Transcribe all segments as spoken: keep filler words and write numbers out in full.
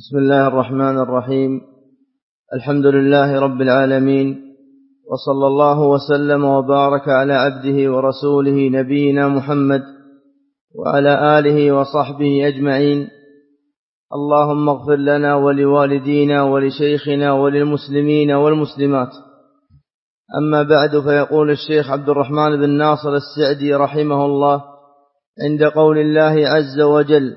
بسم الله الرحمن الرحيم. الحمد لله رب العالمين، وصلى الله وسلم وبارك على عبده ورسوله نبينا محمد وعلى آله وصحبه أجمعين. اللهم اغفر لنا ولوالدينا ولشيخنا وللمسلمين والمسلمات. أما بعد، فيقول الشيخ عبد الرحمن بن ناصر السعدي رحمه الله عند قول الله عز وجل: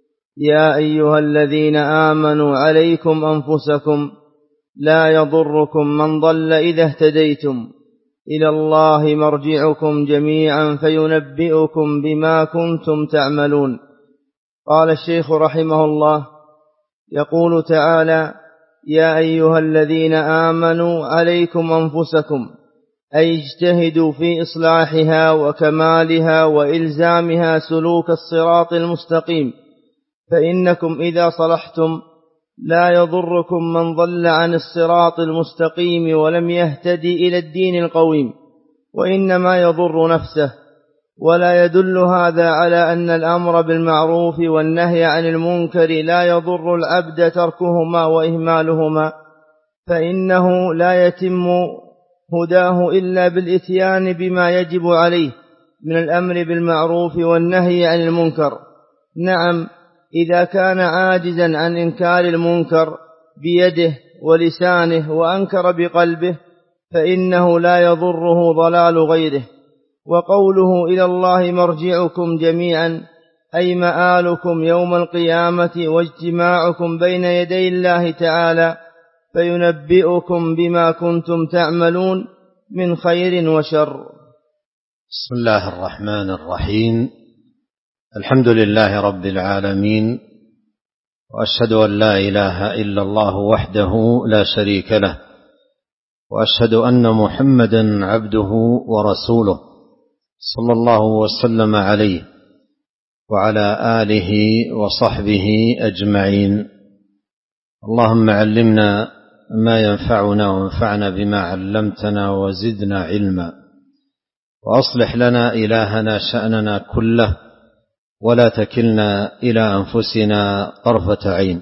يا أيها الذين آمنوا عليكم أنفسكم لا يضركم من ضل إذا اهتديتم إلى الله مرجعكم جميعا فينبئكم بما كنتم تعملون. قال الشيخ رحمه الله: يقول تعالى: يا أيها الذين آمنوا عليكم أنفسكم، أي اجتهدوا في إصلاحها وكمالها وإلزامها سلوك الصراط المستقيم، فإنكم إذا صلحتم لا يضركم من ضل عن الصراط المستقيم ولم يهتدي إلى الدين القويم، وإنما يضر نفسه. ولا يدل هذا على أن الأمر بالمعروف والنهي عن المنكر لا يضر العبد تركهما وإهمالهما، فإنه لا يتم هداه إلا بالإتيان بما يجب عليه من الأمر بالمعروف والنهي عن المنكر. نعم، إذا كان عاجزا عن إنكار المنكر بيده ولسانه وأنكر بقلبه فإنه لا يضره ضلال غيره. وقوله إلى الله مرجعكم جميعا أي مآلكم يوم القيامة واجتماعكم بين يدي الله تعالى فينبئكم بما كنتم تعملون من خير وشر. بسم الله الرحمن الرحيم. الحمد لله رب العالمين، وأشهد أن لا إله إلا الله وحده لا شريك له، وأشهد أن محمدا عبده ورسوله صلى الله وسلم عليه وعلى آله وصحبه أجمعين. اللهم علمنا ما ينفعنا وانفعنا بما علمتنا وزدنا علما، وأصلح لنا إلهنا شأننا كله، ولا تكلنا إلى أنفسنا طرفة عين.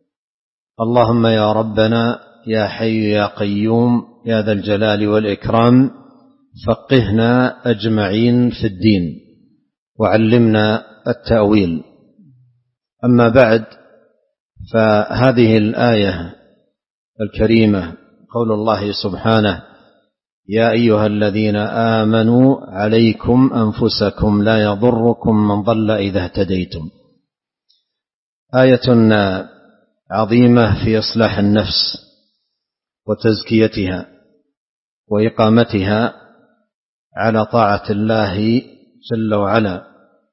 اللهم يا ربنا يا حي يا قيوم يا ذا الجلال والإكرام، فقهنا أجمعين في الدين وعلمنا التأويل. أما بعد، فهذه الآية الكريمة قول الله سبحانه: يا أيها الذين آمنوا عليكم أنفسكم لا يضركم من ضل إذا اهتديتم، آية عظيمة في إصلاح النفس وتزكيتها وإقامتها على طاعة الله جل وعلا،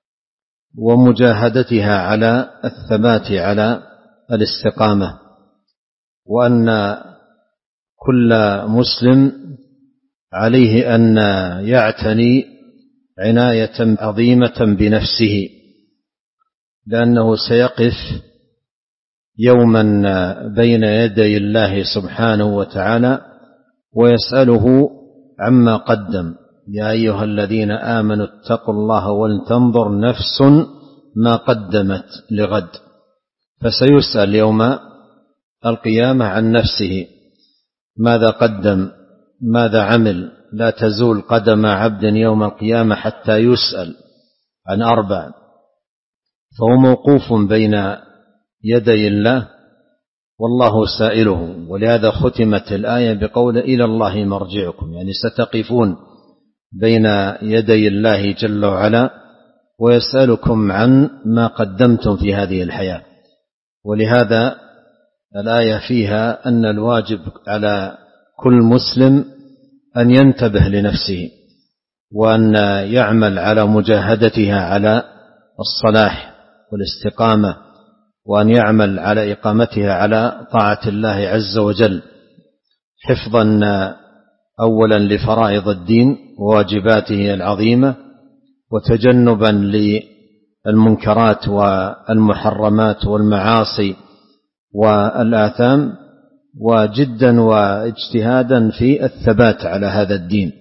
ومجاهدتها على الثبات على الاستقامة، وأن كل مسلم عليه أن يعتني عناية عظيمة بنفسه، لأنه سيقف يوما بين يدي الله سبحانه وتعالى ويسأله عما قدم. يا أيها الذين آمنوا اتقوا الله ولتنظر نفس ما قدمت لغد، فسيسأل يوم القيامة عن نفسه ماذا قدم ماذا عمل. لا تزول قدم عبد يوم القيامة حتى يسأل عن أربع، فهو موقوف بين يدي الله والله سائله. ولهذا ختمت الآية بقول إلى الله مرجعكم، يعني ستقفون بين يدي الله جل وعلا ويسألكم عن ما قدمتم في هذه الحياة. ولهذا الآية فيها أن الواجب على كل مسلم أن ينتبه لنفسه، وأن يعمل على مجاهدتها على الصلاح والاستقامة، وأن يعمل على إقامتها على طاعة الله عز وجل، حفظا أولا لفرائض الدين وواجباته العظيمة، وتجنبا للمنكرات والمحرمات والمعاصي والآثام، وجدا واجتهادا في الثبات على هذا الدين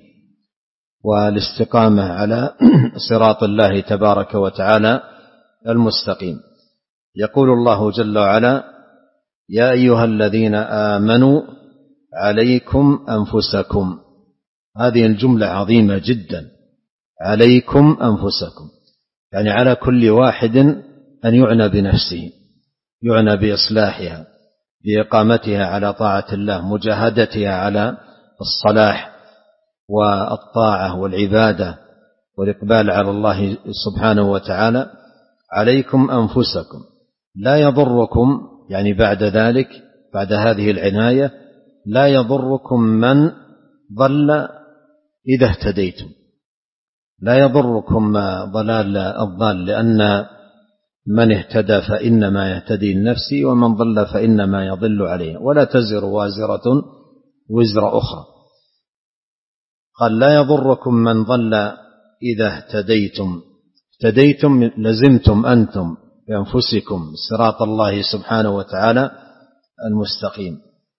والاستقامة على صراط الله تبارك وتعالى المستقيم. يقول الله جل وعلا: يا أيها الذين آمنوا عليكم أنفسكم. هذه الجملة عظيمة جدا، عليكم أنفسكم، يعني على كل واحد أن يعنى بنفسه، يعنى بإصلاحها، بإقامتها على طاعة الله، مجاهدتها على الصلاح والطاعة والعبادة والإقبال على الله سبحانه وتعالى. عليكم أنفسكم، لا يضركم، يعني بعد ذلك بعد هذه العناية لا يضركم من ضل إذا اهتديتم، لا يضركم ضلال الضال، لأن من اهتدى فإنما يهتدي لنفسه ومن ضل فإنما يضل عليه، ولا تزر وازرة وزر أخرى. قال لا يضركم من ضل إذا اهتديتم، اهتديتم لزمتم أنتم بأنفسكم صراط الله سبحانه وتعالى المستقيم.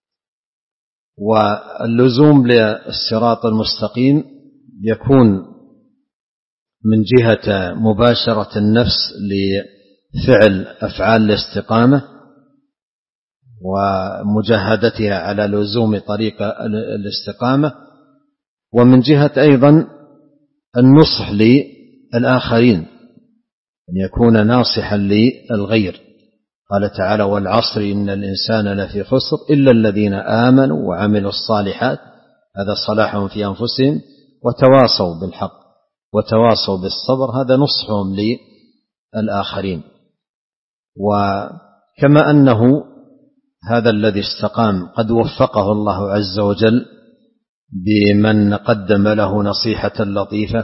واللزوم للصراط المستقيم يكون من جهة مباشرة النفس لفعل أفعال الاستقامة ومجاهدتها على لزوم طريق الاستقامة، ومن جهة أيضا النصح للآخرين، أن يكون ناصحا للغير. قال تعالى والعصر إن الإنسان لفي خسر إلا الذين آمنوا وعملوا الصالحات، هذا صلاحهم في أنفسهم، وتواصوا بالحق وتواصوا بالصبر، هذا نصحهم للآخرين. وكما أنه هذا الذي استقام قد وفقه الله عز وجل بمن قدم له نصيحة لطيفة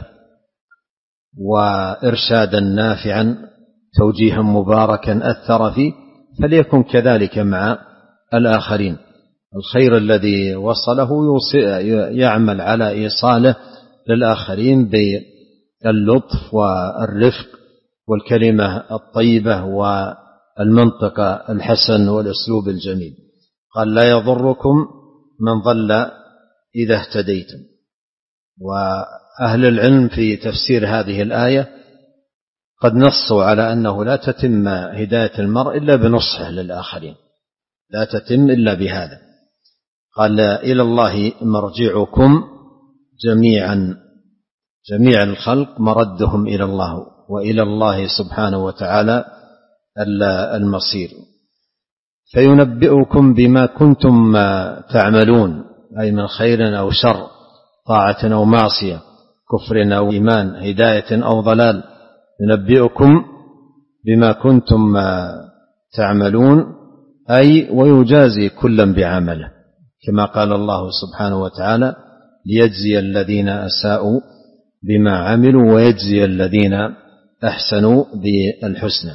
وإرشادا نافعا، توجيها مباركا أثر فيه، فليكن كذلك مع الآخرين. الخير الذي وصله يعمل على إيصاله للآخرين باللطف والرفق والكلمة الطيبة والمنطق الحسن والأسلوب الجميل. قال لا يضركم من ضل إذا اهتديتم. وأهل العلم في تفسير هذه الآية قد نصوا على أنه لا تتم هداية المرء إلا بنصحه للآخرين، لا تتم إلا بهذا. قال إلى الله مرجعكم جميعا، جميع الخلق مردهم إلى الله، وإلى الله سبحانه وتعالى المصير، فينبئكم بما كنتم تعملون، أي من خير أو شر، طاعة أو معصية، كفر أو إيمان، هداية أو ضلال، ينبئكم بما كنتم تعملون، أي ويجازي كلا بعمله، كما قال الله سبحانه وتعالى ليجزي الذين أساءوا بما عملوا ويجزي الذين أحسنوا بالحسنى.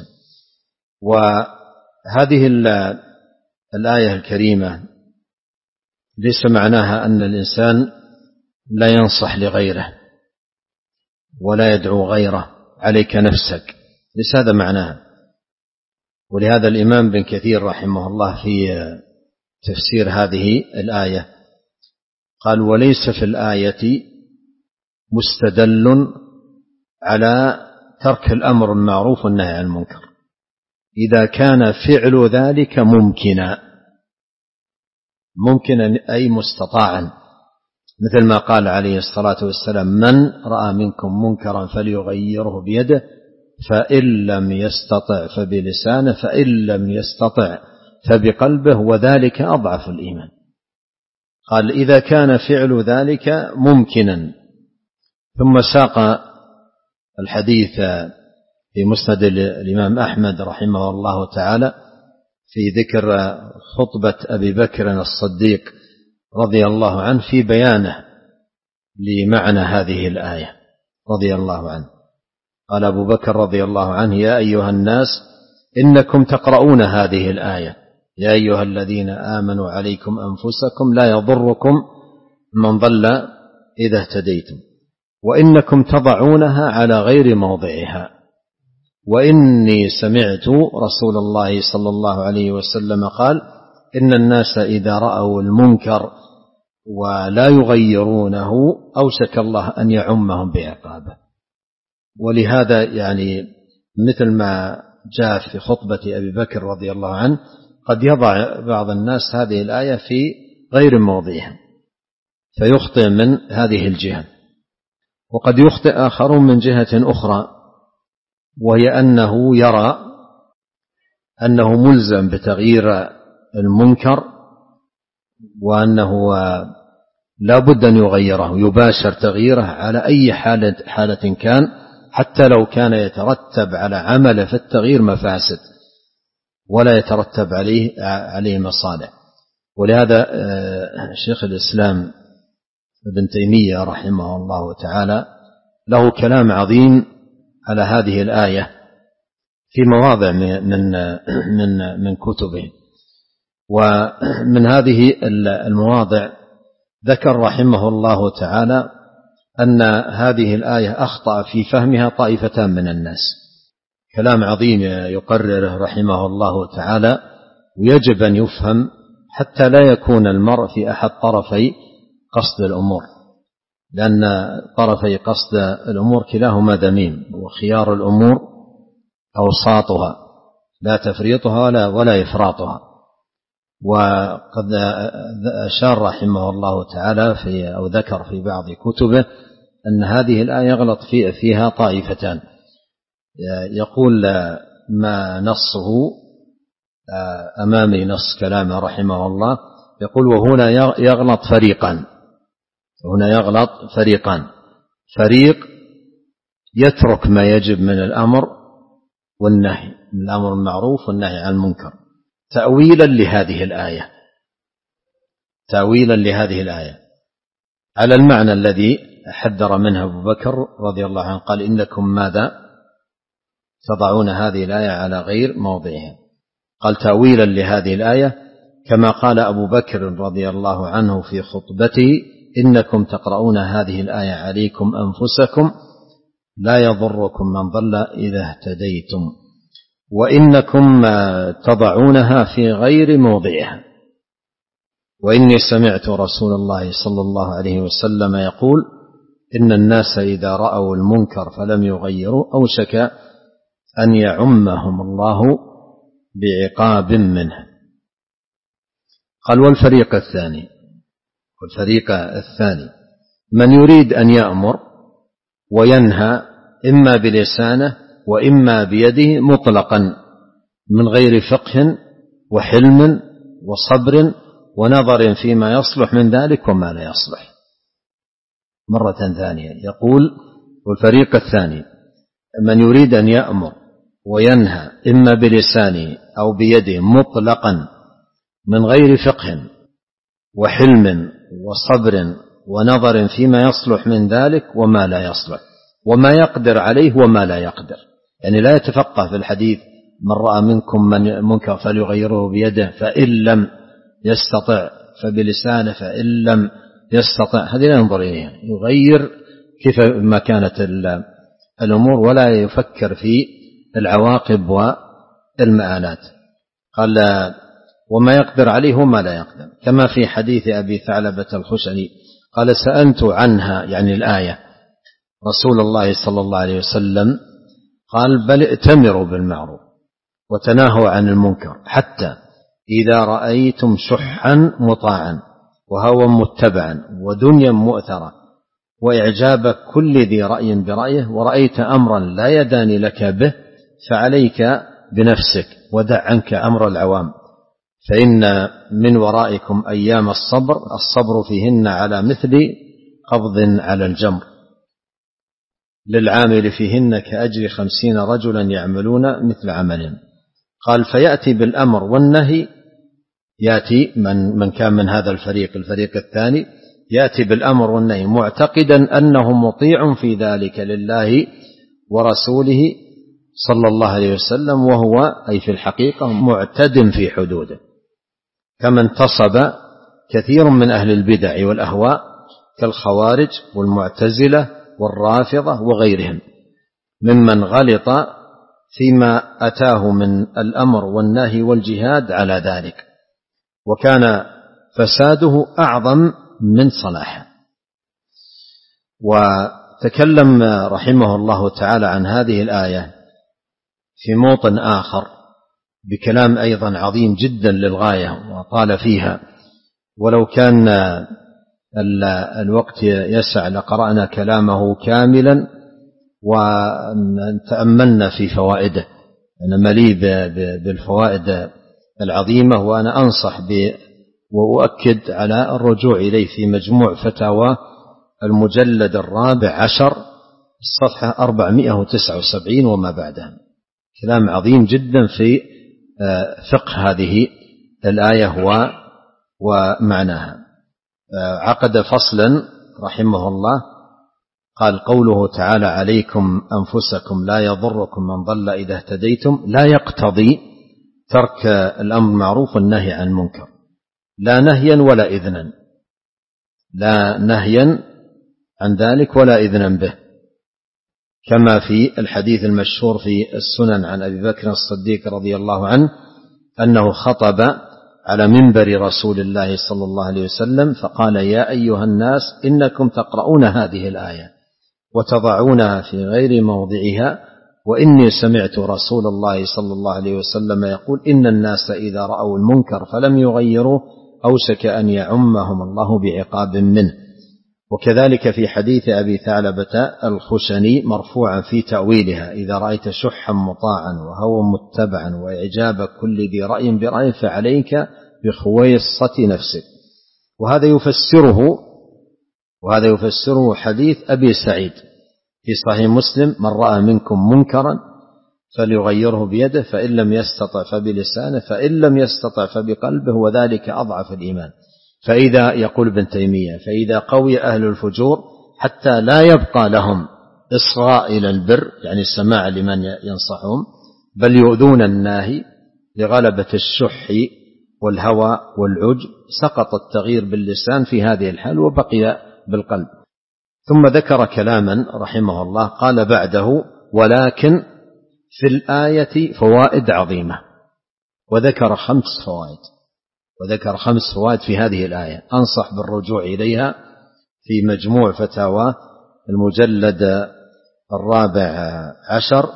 وهذه الآية الكريمة ليس معناها أن الإنسان لا ينصح لغيره ولا يدعو غيره، عليك نفسك، ليس هذا معناها. ولهذا الإمام بن كثير رحمه الله في تفسير هذه الآية قال وليس في الآية مستدل على ترك الأمر المعروف والنهي عن المنكر إذا كان فعل ذلك ممكنا، ممكنا أي مستطاعا، مثل ما قال عليه الصلاة والسلام من رأى منكم منكرا فليغيره بيده فإن لم يستطع فبلسانه فإن لم يستطع فبقلبه وذلك أضعف الإيمان. قال إذا كان فعل ذلك ممكنا، ثم ساق الحديث في مسند الإمام أحمد رحمه الله تعالى في ذكر خطبة أبي بكر الصديق رضي الله عنه في بيانه لمعنى هذه الآية رضي الله عنه. قال أبو بكر رضي الله عنه يا أيها الناس إنكم تقرؤون هذه الآية يا أيها الذين آمنوا عليكم أنفسكم لا يضركم من ضل إذا اهتديتم، وإنكم تضعونها على غير موضعها، وإني سمعت رسول الله صلى الله عليه وسلم قال إن الناس إذا رأوا المنكر ولا يغيرونه أوشك الله أن يعمهم بعقابه. ولهذا يعني مثل ما جاء في خطبة أبي بكر رضي الله عنه قد يضع بعض الناس هذه الآية في غير موضعها فيخطئ من هذه الجهة، وقد يخطئ آخرون من جهة أخرى، وهي أنه يرى أنه ملزم بتغيير المنكر وأنه لا بد أن يغيره، يباشر تغييره على أي حالة, حالة كان، حتى لو كان يترتب على عمله في التغيير مفاسد ولا يترتب عليه عليه مصالح. ولهذا شيخ الإسلام ابن تيمية رحمه الله تعالى له كلام عظيم على هذه الآية في مواضع من من من كتبه، ومن هذه المواضع ذكر رحمه الله تعالى أن هذه الآية أخطأ في فهمها طائفتان من الناس. كلام عظيم يقرره رحمه الله تعالى، ويجب أن يفهم حتى لا يكون المرء في أحد طرفي قصد الأمور، لأن طرفي قصد الأمور كلاهما ذميم، وخيار الأمور أوساطها لا تفريطها ولا, ولا إفراطها. وقد أشار رحمه الله تعالى في أو ذكر في بعض كتبه أن هذه الآية يغلط فيها طائفتان. يقول ما نصه أمامي نص كلامه رحمه الله، يقول وهنا يغلط فريقان، هنا يغلط فريقان، فريق يترك ما يجب من الأمر والنهي، من الأمر المعروف والنهي عن المنكر تأويلا لهذه الآية، تأويلا لهذه الآية على المعنى الذي حذر منه أبو بكر رضي الله عنه، قال إنكم ماذا تضعون هذه الآية على غير موضعها. قال تأويلا لهذه الآية كما قال أبو بكر رضي الله عنه في خطبته إنكم تقرؤون هذه الآية عليكم أنفسكم لا يضركم من ضل إذا اهتديتم، وإنكم تضعونها في غير موضعها، وإني سمعت رسول الله صلى الله عليه وسلم يقول إن الناس إذا رأوا المنكر فلم يغيروا أوشك أن يعمهم الله بعقاب منه. قال والفريق الثاني، والفريق الثاني من يريد أن يأمر وينهى إما بلسانه وإما بيده مطلقا من غير فقه وحلم وصبر ونظر فيما يصلح من ذلك وما لا يصلح. مرة ثانية يقول والفريق الثاني من يريد أن يأمر وينهى إما بلسانه أو بيده مطلقا من غير فقه وحلم وصبر ونظر فيما يصلح من ذلك وما لا يصلح، وما يقدر عليه وما لا يقدر، يعني لا يتفقه في الحديث من رأى منكم من منكر فليغيره بيده فإن لم يستطع فبلسانه فإن لم يستطع، هذه لا ينظر إليها، يغير كيف ما كانت الأمور ولا يفكر في العواقب والمآلات. قال وما يقدر عليه وما لا يقدر، كما في حديث أبي ثعلبة الخشني قال سألت عنها يعني الآية رسول الله صلى الله عليه وسلم قال بل ائتمروا بالمعروف وتناهوا عن المنكر حتى إذا رأيتم شحا مطاعا وهوى متبعا ودنيا مؤثرة وإعجاب كل ذي رأي برأيه ورأيت أمرا لا يدان لك به فعليك بنفسك ودع عنك أمر العوام، فإن من ورائكم أيام الصبر الصبر فيهن على مثل قبض على الجمر للعامل فيهن كأجر خمسين رجلا يعملون مثل عملهم. قال فيأتي بالأمر والنهي، يأتي من, من كان من هذا الفريق الفريق الثاني يأتي بالأمر والنهي معتقدا أنه مطيع في ذلك لله ورسوله صلى الله عليه وسلم، وهو أي في الحقيقة معتد في حدوده، كما انتصب كثير من أهل البدع والأهواء كالخوارج والمعتزلة والرافضة وغيرهم ممن غلط فيما أتاه من الأمر والنهي والجهاد على ذلك، وكان فساده أعظم من صلاحه. وتكلم رحمه الله تعالى عن هذه الآية في موطن آخر بكلام أيضا عظيم جدا للغاية وطال فيها، ولو كان الوقت يسع لقرأنا كلامه كاملا وتأملنا في فوائده. أنا مليء بالفوائد العظيمة، وأنا أنصح وأؤكد على الرجوع إليه في مجموع فتاوى المجلد الرابع عشر الصفحة أربعمائة وتسعة وسبعين وما بعدها. كلام عظيم جدا في فقه هذه الآية ومعناها. عقد فصلا رحمه الله قال: قوله تعالى: عليكم أنفسكم لا يضركم من ضل إذا اهتديتم، لا يقتضي ترك الأمر المعروف والنهي عن المنكر، لا نهيا ولا إذنا، لا نهيا عن ذلك ولا إذنا به، كما في الحديث المشهور في السنن عن أبي بكر الصديق رضي الله عنه أنه خطب على منبر رسول الله صلى الله عليه وسلم فقال: يا أيها الناس إنكم تقرؤون هذه الآية وتضعونها في غير موضعها، وإني سمعت رسول الله صلى الله عليه وسلم يقول: إن الناس إذا رأوا المنكر فلم يغيروا أوشك أن يعمهم الله بعقاب منه. وكذلك في حديث أبي ثعلبة الخشني مرفوعا في تأويلها: إذا رأيت شحا مطاعا وهوى متبعا وإعجاب كل ذي رأي برأي فعليك بخويصة نفسك. وهذا يفسره وهذا يفسره حديث أبي سعيد في صحيح مسلم: من رأى منكم منكرا فليغيره بيده، فإن لم يستطع فبلسانه، فإن لم يستطع فبقلبه، وذلك أضعف الإيمان. فإذا يقول ابن تيمية: فإذا قوي أهل الفجور حتى لا يبقى لهم إصغاء إلى البر، يعني السماع لمن ينصحهم، بل يؤذون الناهي لغلبة الشح والهوى والعجب، سقط التغيير باللسان في هذه الحال وبقي بالقلب. ثم ذكر كلاما رحمه الله قال بعده: ولكن في الآية فوائد عظيمة. وذكر خمس فوائد وذكر خمس فوائد في هذه الآية، أنصح بالرجوع إليها في مجموع فتاوى المجلد الرابع عشر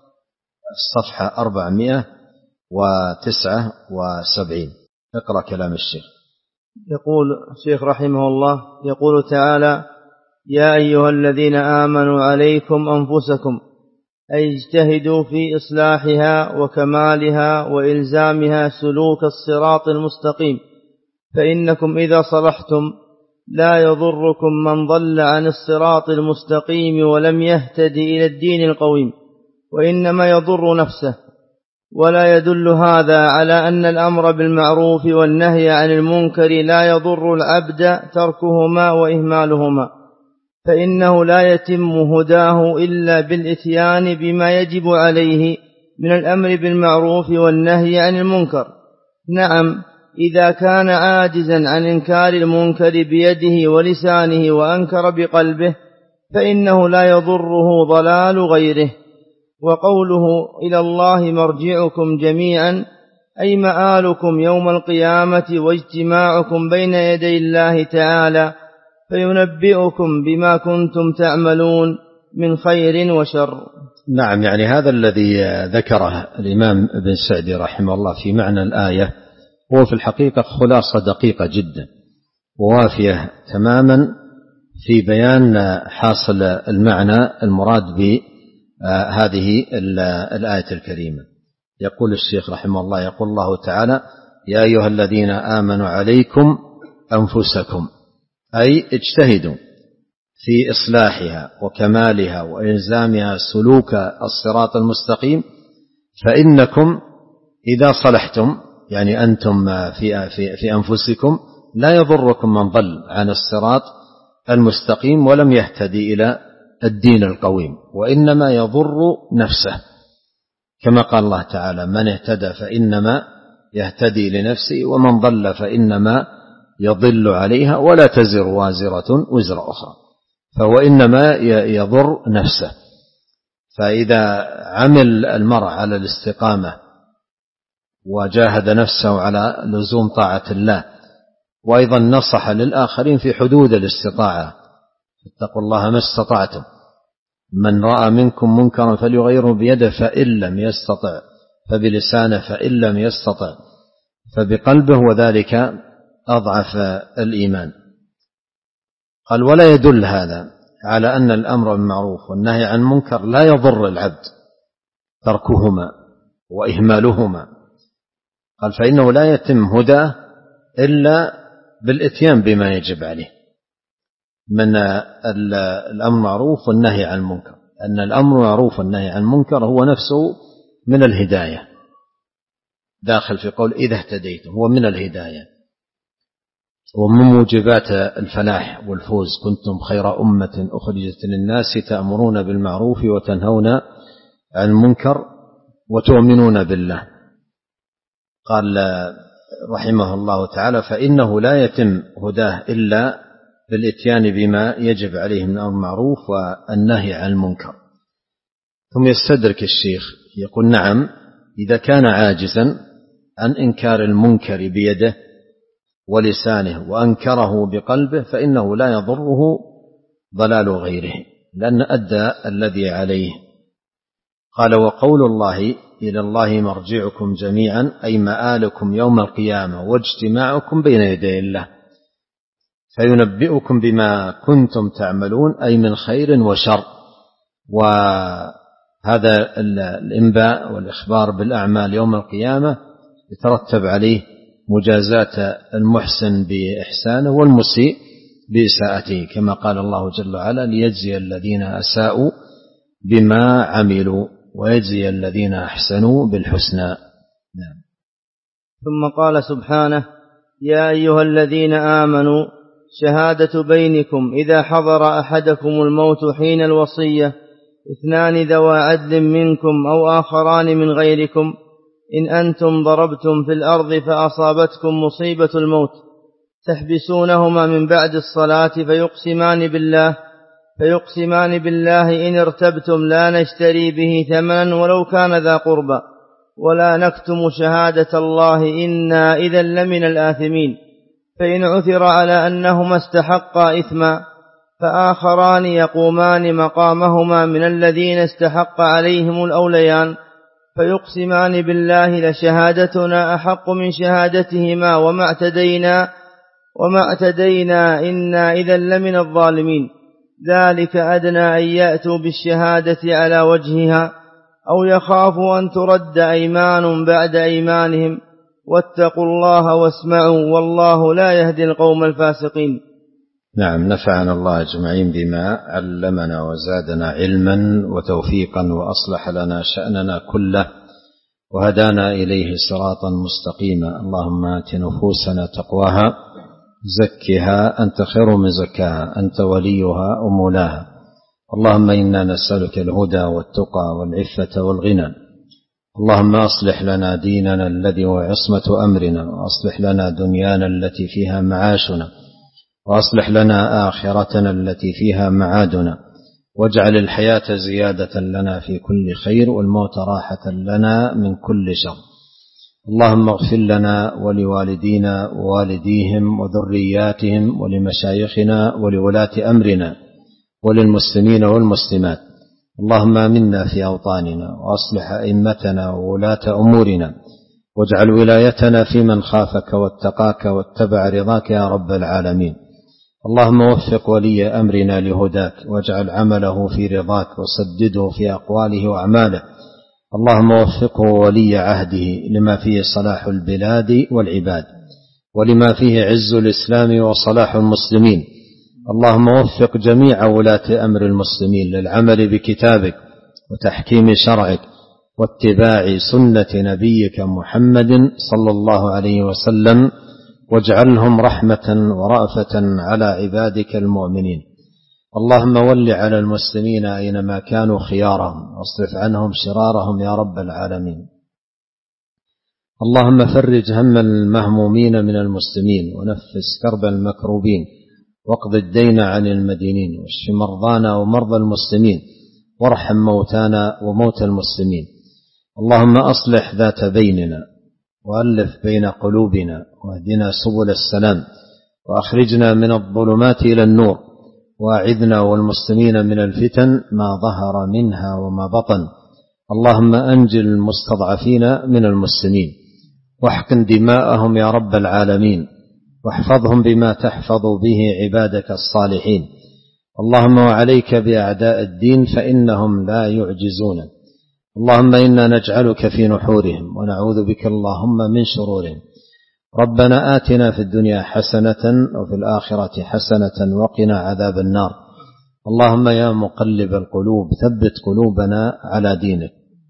الصفحة أربعمائة وتسعة وسبعين. اقرأ كلام الشيخ. يقول الشيخ رحمه الله: يقول تعالى: يا أيها الذين آمنوا عليكم أنفسكم، أي اجتهدوا في إصلاحها وكمالها وإلزامها سلوك الصراط المستقيم، فإنكم إذا صلحتم لا يضركم من ضل عن الصراط المستقيم ولم يهتدي إلى الدين القويم، وإنما يضر نفسه. ولا يدل هذا على أن الأمر بالمعروف والنهي عن المنكر لا يضر العبد تركهما وإهمالهما، فإنه لا يتم هداه إلا بالإتيان بما يجب عليه من الأمر بالمعروف والنهي عن المنكر. نعم، إذا كان عاجزا عن إنكار المنكر بيده ولسانه وأنكر بقلبه فإنه لا يضره ضلال غيره. وقوله: إلى الله مرجعكم جميعا، أي مآلكم يوم القيامة واجتماعكم بين يدي الله تعالى فينبئكم بما كنتم تعملون من خير وشر. نعم، يعني هذا الذي ذكره الإمام ابن سعدي رحمه الله في معنى الآية هو في الحقيقة خلاصة دقيقة جدا ووافية تماما في بيان حاصل المعنى المراد بهذه الآية الكريمة. يقول الشيخ رحمه الله: يقول الله تعالى: يا أيها الذين آمنوا عليكم أنفسكم، أي اجتهدوا في إصلاحها وكمالها وإلزامها سلوك الصراط المستقيم، فإنكم إذا صلحتم، يعني أنتم في, في, في أنفسكم، لا يضركم من ضل عن الصراط المستقيم ولم يهتدي إلى الدين القويم، وإنما يضر نفسه، كما قال الله تعالى: من اهتدى فإنما يهتدي لنفسه ومن ضل فإنما يضل عليها ولا تزر وازرة وزر أخرى، فهو إنما يضر نفسه. فإذا عمل المرء على الاستقامة وجاهد نفسه على لزوم طاعة الله، وأيضا نصح للآخرين في حدود الاستطاعة: اتقوا الله ما استطعتم، من رأى منكم منكرا فليغيره بيده، فإن لم يستطع فبلسانه، فإن لم يستطع فبقلبه، وذلك أضعف الإيمان. قال: ولا يدل هذا على أن الأمر بالمعروف والنهي عن المنكر لا يضر العبد تركهما وإهمالهما. قال: فإنه لا يتم هداه إلا بالإتيان بما يجب عليه من الأمر معروف والنهي عن المنكر، أن الأمر معروف والنهي عن المنكر هو نفسه من الهداية، داخل في قول إذا اهتديتم، هو من الهداية ومن موجبات الفلاح والفوز. كنتم خير أمة أخرجت للناس تأمرون بالمعروف وتنهون عن المنكر وتؤمنون بالله. قال رحمه الله تعالى: فإنه لا يتم هداه إلا بالإتيان بما يجب عليه من الأمر المعروف والنهي عن المنكر. ثم يستدرك الشيخ يقول: نعم، إذا كان عاجزا عن إنكار المنكر بيده ولسانه وأنكره بقلبه فإنه لا يضره ضلال غيره، لأن أدى الذي عليه. قال: وقول الله: إلى الله مرجعكم جميعا، أي مآلكم يوم القيامة واجتماعكم بين يدي الله فينبئكم بما كنتم تعملون، أي من خير وشر. وهذا الإنباء والإخبار بالأعمال يوم القيامة يترتب عليه مجازات المحسن بإحسانه والمسيء بإساءته، كما قال الله جل وعلا: ليجزي الذين أساءوا بما عملوا ويجزي الذين أحسنوا بالحسنى. نعم. ثم قال سبحانه: يا أيها الذين آمنوا شهادة بينكم إذا حضر أحدكم الموت حين الوصية اثنان ذوى عدل منكم أو آخران من غيركم إن أنتم ضربتم في الأرض فأصابتكم مصيبة الموت تحبسونهما من بعد الصلاة فيقسمان بالله فيقسمان بالله إن ارتبتم لا نشتري به ثمنا ولو كان ذا قربى ولا نكتم شهادة الله إنا إذا لمن الآثمين. فإن عثر على أنهما استحقا إثما فآخران يقومان مقامهما من الذين استحق عليهم الأوليان فيقسمان بالله لشهادتنا أحق من شهادتهما وما اعتدينا وما اعتدينا إنا إذا لمن الظالمين. ذلك أدنى أن يأتوا بالشهادة على وجهها أو يخافوا أن ترد أيمان بعد أيمانهم واتقوا الله واسمعوا والله لا يهدي القوم الفاسقين. نعم، نفعنا الله أجمعين بما علمنا وزادنا علما وتوفيقا وأصلح لنا شأننا كله وهدانا إليه صراطا مستقيما. اللهم آت نفوسنا تقواها زكها أنت خير من زكاها أنت وليها ومولاها. اللهم إنا نسألك الهدى والتقى والعفة والغنى. اللهم أصلح لنا ديننا الذي هو عصمة أمرنا وأصلح لنا دنيانا التي فيها معاشنا وأصلح لنا آخرتنا التي فيها معادنا واجعل الحياة زيادة لنا في كل خير والموت راحة لنا من كل شر. اللهم اغفر لنا ولوالدينا ووالديهم وذرياتهم ولمشايخنا ولولاة أمرنا وللمسلمين والمسلمات. اللهم آمنا في أوطاننا وأصلح أئمتنا وولاة أمورنا واجعل ولايتنا في من خافك واتقاك واتبع رضاك يا رب العالمين. اللهم وفق ولي أمرنا لهداك واجعل عمله في رضاك وسدده في أقواله وأعماله. اللهم وفقه ولي عهده لما فيه صلاح البلاد والعباد ولما فيه عز الإسلام وصلاح المسلمين. اللهم وفق جميع ولاة أمر المسلمين للعمل بكتابك وتحكيم شرعك واتباع سنة نبيك محمد صلى الله عليه وسلم واجعلهم رحمة ورأفة على عبادك المؤمنين. اللهم ول على المسلمين أينما كانوا خيارهم واصرف عنهم شرارهم يا رب العالمين. اللهم فرج هم المهمومين من المسلمين ونفس كرب المكروبين واقض الدين عن المدينين واشف مرضانا ومرضى المسلمين وارحم موتانا وموتى المسلمين. اللهم أصلح ذات بيننا وألف بين قلوبنا واهدنا سبل السلام وأخرجنا من الظلمات إلى النور وأعذنا والمسلمين من الفتن ما ظهر منها وما بطن اللهم أنجل المستضعفين من المسلمين واحقن دماءهم يا رب العالمين، واحفظهم بما تحفظ به عبادك الصالحين. اللهم وعليك بأعداء الدين فإنهم لا يعجزون. اللهم إنا نجعلك في نحورهم ونعوذ بك اللهم من شرورهم. ربنا آتنا في الدنيا حسنة وفي الآخرة حسنة وقنا عذاب النار. اللهم يا مقلب القلوب ثبت قلوبنا على دينك.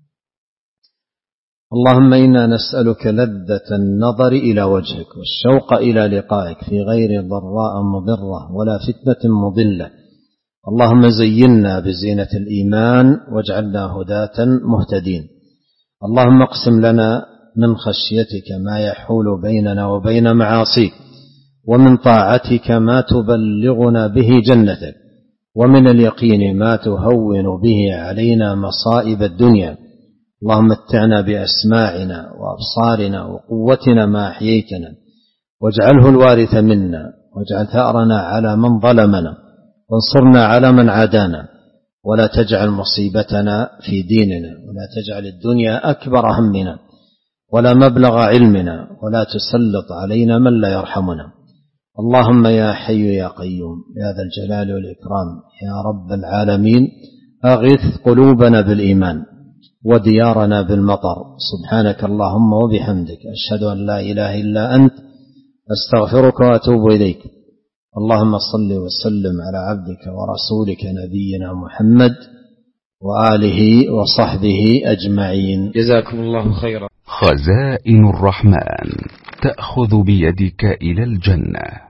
اللهم إنا نسألك لذة النظر إلى وجهك والشوق إلى لقائك في غير ضراء مضرة ولا فتنة مضلة. اللهم زينا بزينة الإيمان واجعلنا هداة مهتدين. اللهم اقسم لنا من خشيتك ما يحول بيننا وبين معاصيك، ومن طاعتك ما تبلغنا به جنتك، ومن اليقين ما تهون به علينا مصائب الدنيا. اللهم متعنا بأسماعنا وأبصارنا وقوتنا ما أحييتنا، واجعله الوارث منا، واجعل ثأرنا على من ظلمنا، وانصرنا على من عادانا، ولا تجعل مصيبتنا في ديننا، ولا تجعل الدنيا أكبر همنا ولا مبلغ علمنا، ولا تسلط علينا من لا يرحمنا. اللهم يا حي يا قيوم يا ذا الجلال والإكرام يا رب العالمين، أغث قلوبنا بالإيمان وديارنا بالمطر. سبحانك اللهم وبحمدك، أشهد أن لا إله إلا أنت، أستغفرك وأتوب إليك. اللهم صل وسلم على عبدك ورسولك نبينا محمد وآله وصحبه أجمعين. جزاكم الله خيرا. خزائن الرحمن تأخذ بيدك إلى الجنة.